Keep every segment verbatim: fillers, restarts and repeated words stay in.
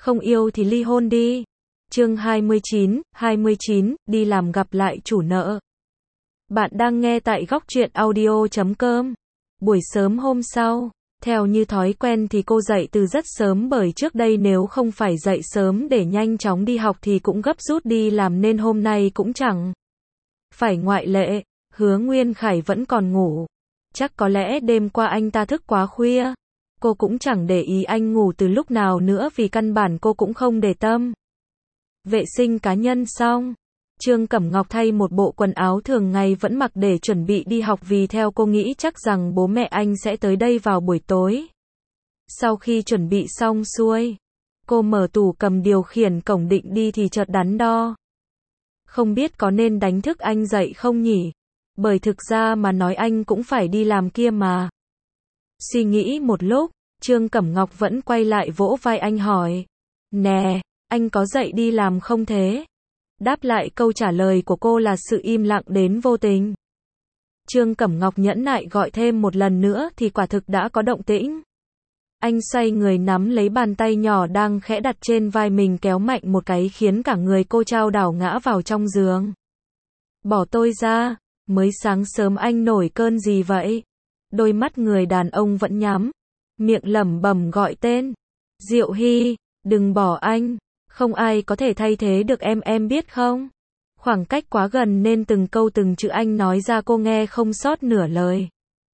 Không yêu thì ly hôn đi. Chương hai mươi chín, hai mươi chín, đi làm gặp lại chủ nợ. Bạn đang nghe tại góc truyện audio chấm com. Buổi sớm hôm sau, theo như thói quen thì cô dậy từ rất sớm, bởi trước đây nếu không phải dậy sớm để nhanh chóng đi học thì cũng gấp rút đi làm, nên hôm nay cũng chẳng phải ngoại lệ. Hứa Nguyên Khải vẫn còn ngủ. Chắc có lẽ đêm qua anh ta thức quá khuya. Cô cũng chẳng để ý anh ngủ từ lúc nào nữa, vì căn bản cô cũng không để tâm. Vệ sinh cá nhân xong, Trương Cẩm Ngọc thay một bộ quần áo thường ngày vẫn mặc để chuẩn bị đi học, vì theo cô nghĩ chắc rằng bố mẹ anh sẽ tới đây vào buổi tối. Sau khi chuẩn bị xong xuôi, cô mở tủ cầm điều khiển cổng định đi thì chợt đắn đo. Không biết có nên đánh thức anh dậy không nhỉ? Bởi thực ra mà nói anh cũng phải đi làm kia mà. Suy nghĩ một lúc, Trương Cẩm Ngọc vẫn quay lại vỗ vai anh hỏi. Nè, anh có dậy đi làm không thế? Đáp lại câu trả lời của cô là sự im lặng đến vô tình. Trương Cẩm Ngọc nhẫn nại gọi thêm một lần nữa thì quả thực đã có động tĩnh. Anh xoay người nắm lấy bàn tay nhỏ đang khẽ đặt trên vai mình, kéo mạnh một cái khiến cả người cô chao đảo ngã vào trong giường. Bỏ tôi ra, mới sáng sớm anh nổi cơn gì vậy? Đôi mắt người đàn ông vẫn nhắm, miệng lẩm bẩm gọi tên. Diệu Hy, đừng bỏ anh, không ai có thể thay thế được em, em biết không? Khoảng cách quá gần nên từng câu từng chữ anh nói ra cô nghe không sót nửa lời.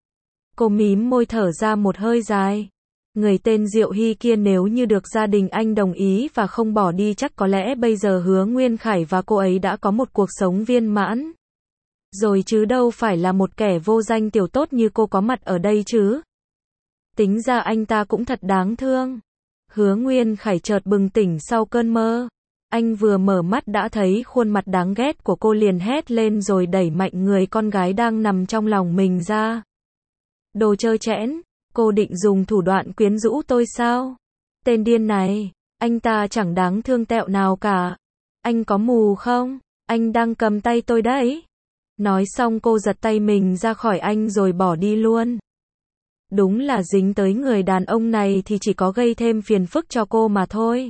Cô mím môi thở ra một hơi dài. Người tên Diệu Hy kia nếu như được gia đình anh đồng ý và không bỏ đi, chắc có lẽ bây giờ Hứa Nguyên Khải và cô ấy đã có một cuộc sống viên mãn rồi, chứ đâu phải là một kẻ vô danh tiểu tốt như cô có mặt ở đây chứ. Tính ra anh ta cũng thật đáng thương. Hứa Nguyên Khải chợt bừng tỉnh sau cơn mơ. Anh vừa mở mắt đã thấy khuôn mặt đáng ghét của cô, liền hét lên rồi đẩy mạnh người con gái đang nằm trong lòng mình ra. Đồ trơ trẽn, cô định dùng thủ đoạn quyến rũ tôi sao? Tên điên này, anh ta chẳng đáng thương tẹo nào cả. Anh có mù không? Anh đang cầm tay tôi đấy. Nói xong cô giật tay mình ra khỏi anh rồi bỏ đi luôn. Đúng là dính tới người đàn ông này thì chỉ có gây thêm phiền phức cho cô mà thôi.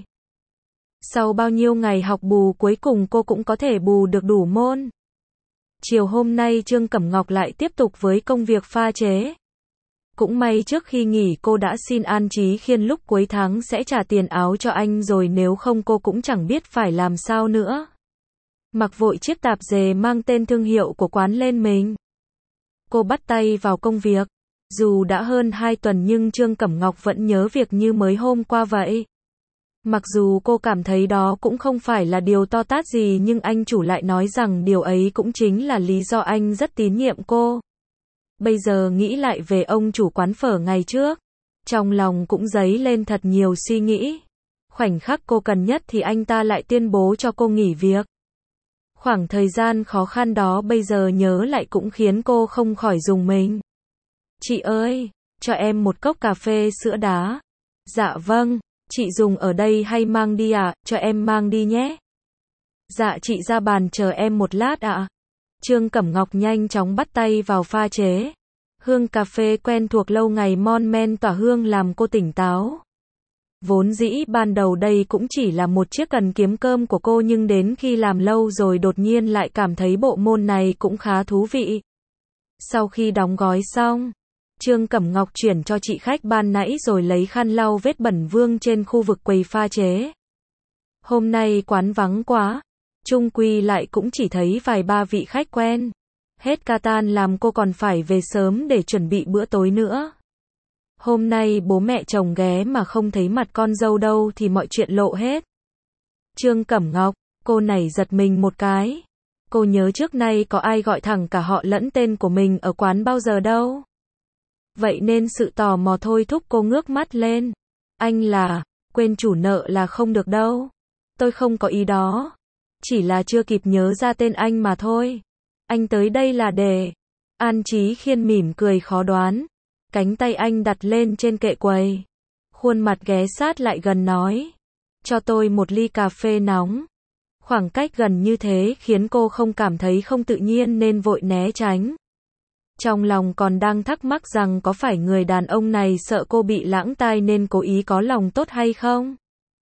Sau bao nhiêu ngày học bù, cuối cùng cô cũng có thể bù được đủ môn. Chiều hôm nay Trương Cẩm Ngọc lại tiếp tục với công việc pha chế. Cũng may trước khi nghỉ cô đã xin An Chí Khiên lúc cuối tháng sẽ trả tiền áo cho anh rồi, nếu không cô cũng chẳng biết phải làm sao nữa. Mặc vội chiếc tạp dề mang tên thương hiệu của quán lên mình. Cô bắt tay vào công việc. Dù đã hơn hai tuần nhưng Trương Cẩm Ngọc vẫn nhớ việc như mới hôm qua vậy. Mặc dù cô cảm thấy đó cũng không phải là điều to tát gì, nhưng anh chủ lại nói rằng điều ấy cũng chính là lý do anh rất tín nhiệm cô. Bây giờ nghĩ lại về ông chủ quán phở ngày trước, trong lòng cũng dấy lên thật nhiều suy nghĩ. Khoảnh khắc cô cần nhất thì anh ta lại tuyên bố cho cô nghỉ việc. Khoảng thời gian khó khăn đó bây giờ nhớ lại cũng khiến cô không khỏi rùng mình. Chị ơi, cho em một cốc cà phê sữa đá. Dạ vâng, chị dùng ở đây hay mang đi ạ? À? Cho em mang đi nhé. Dạ chị ra bàn chờ em một lát ạ. À? Trương Cẩm Ngọc nhanh chóng bắt tay vào pha chế. Hương cà phê quen thuộc lâu ngày mon men tỏa hương làm cô tỉnh táo. Vốn dĩ ban đầu đây cũng chỉ là một chiếc cần kiếm cơm của cô, nhưng đến khi làm lâu rồi đột nhiên lại cảm thấy bộ môn này cũng khá thú vị. Sau khi đóng gói xong, Trương Cẩm Ngọc chuyển cho chị khách ban nãy rồi lấy khăn lau vết bẩn vương trên khu vực quầy pha chế. Hôm nay quán vắng quá, chung quy lại cũng chỉ thấy vài ba vị khách quen. Hết ca tan làm cô còn phải về sớm để chuẩn bị bữa tối nữa. Hôm nay bố mẹ chồng ghé mà không thấy mặt con dâu đâu thì mọi chuyện lộ hết. Trương Cẩm Ngọc, cô này giật mình một cái. Cô nhớ trước nay có ai gọi thẳng cả họ lẫn tên của mình ở quán bao giờ đâu. Vậy nên sự tò mò thôi thúc cô ngước mắt lên. Anh là, quên chủ nợ là không được đâu. Tôi không có ý đó. Chỉ là chưa kịp nhớ ra tên anh mà thôi. Anh tới đây là để... An Chí Khiên mỉm cười khó đoán. Cánh tay anh đặt lên trên kệ quầy. Khuôn mặt ghé sát lại gần nói. Cho tôi một ly cà phê nóng. Khoảng cách gần như thế khiến cô không cảm thấy không tự nhiên nên vội né tránh. Trong lòng còn đang thắc mắc rằng có phải người đàn ông này sợ cô bị lãng tai nên cố ý có lòng tốt hay không?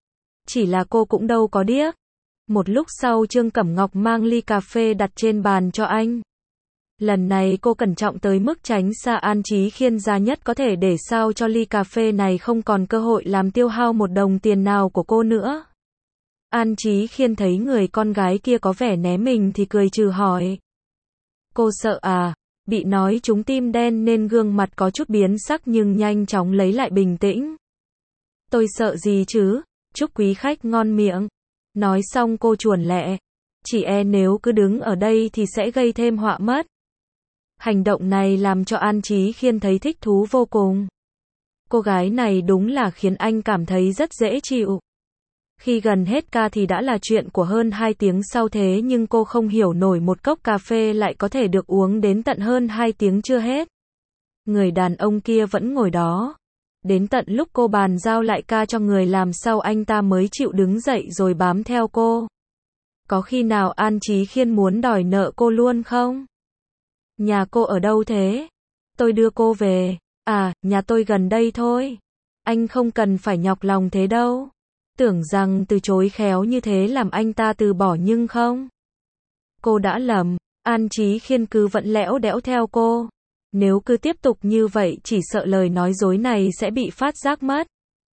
Chỉ là cô cũng đâu có điếc. Một lúc sau Trương Cẩm Ngọc mang ly cà phê đặt trên bàn cho anh. Lần này cô cẩn trọng tới mức tránh xa An Chí Khiên ra nhất có thể để sao cho ly cà phê này không còn cơ hội làm tiêu hao một đồng tiền nào của cô nữa. An Chí Khiên thấy người con gái kia có vẻ né mình thì cười trừ hỏi. Cô sợ à? Bị nói trúng tim đen nên gương mặt có chút biến sắc nhưng nhanh chóng lấy lại bình tĩnh. Tôi sợ gì chứ? Chúc quý khách ngon miệng. Nói xong cô chuồn lẹ. Chỉ e nếu cứ đứng ở đây thì sẽ gây thêm họa mất. Hành động này làm cho An Chí Khiên thấy thích thú vô cùng. Cô gái này đúng là khiến anh cảm thấy rất dễ chịu. Khi gần hết ca thì đã là chuyện của hơn hai tiếng sau thế nhưng cô không hiểu nổi một cốc cà phê lại có thể được uống đến tận hơn hai tiếng chưa hết. Người đàn ông kia vẫn ngồi đó. Đến tận lúc cô bàn giao lại ca cho người làm sau anh ta mới chịu đứng dậy rồi bám theo cô. Có khi nào An Chí Khiên muốn đòi nợ cô luôn không? Nhà cô ở đâu thế? Tôi đưa cô về. À, nhà tôi gần đây thôi. Anh không cần phải nhọc lòng thế đâu. Tưởng rằng từ chối khéo như thế làm anh ta từ bỏ nhưng không. Cô đã lầm. An Chí Khiên cứ vẫn lẽo đẽo theo cô. Nếu cứ tiếp tục như vậy chỉ sợ lời nói dối này sẽ bị phát giác mất.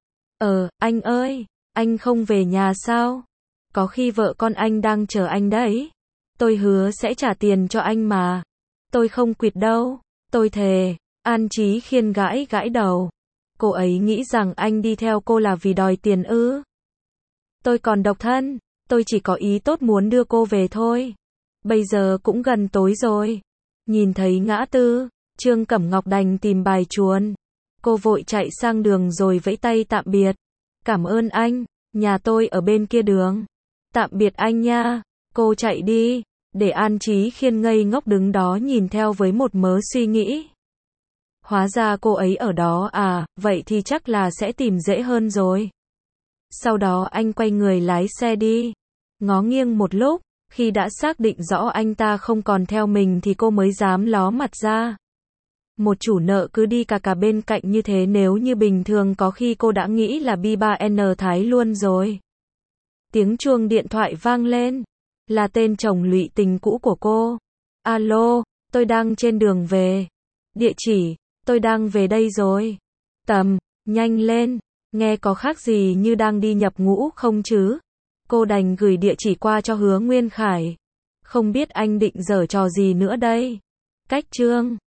Ờ, anh ơi, anh không về nhà sao? Có khi vợ con anh đang chờ anh đấy. Tôi hứa sẽ trả tiền cho anh mà. Tôi không quỵt đâu. Tôi thề. An Chí Khiên gãi gãi đầu. Cô ấy nghĩ rằng anh đi theo cô là vì đòi tiền ư? Tôi còn độc thân. Tôi chỉ có ý tốt muốn đưa cô về thôi. Bây giờ cũng gần tối rồi. Nhìn thấy ngã tư, Trương Cẩm Ngọc đành tìm bài chuồn. Cô vội chạy sang đường rồi vẫy tay tạm biệt. Cảm ơn anh, nhà tôi ở bên kia đường. Tạm biệt anh nha. Cô chạy đi. Để An Chí Khiên ngây ngốc đứng đó nhìn theo với một mớ suy nghĩ. Hóa ra cô ấy ở đó à, vậy thì chắc là sẽ tìm dễ hơn rồi. Sau đó anh quay người lái xe đi. Ngó nghiêng một lúc, khi đã xác định rõ anh ta không còn theo mình thì cô mới dám ló mặt ra. Một chủ nợ cứ đi cà cà bên cạnh như thế nếu như bình thường có khi cô đã nghĩ là bi ba en Thái luôn rồi. Tiếng chuông điện thoại vang lên. Là tên chồng lụy tình cũ của cô. Alo, tôi đang trên đường về. Địa chỉ, tôi đang về đây rồi. Tầm, nhanh lên. Nghe có khác gì như đang đi nhập ngũ không chứ? Cô đành gửi địa chỉ qua cho Hứa Nguyên Khải. Không biết anh định giở trò gì nữa đây. Cách chương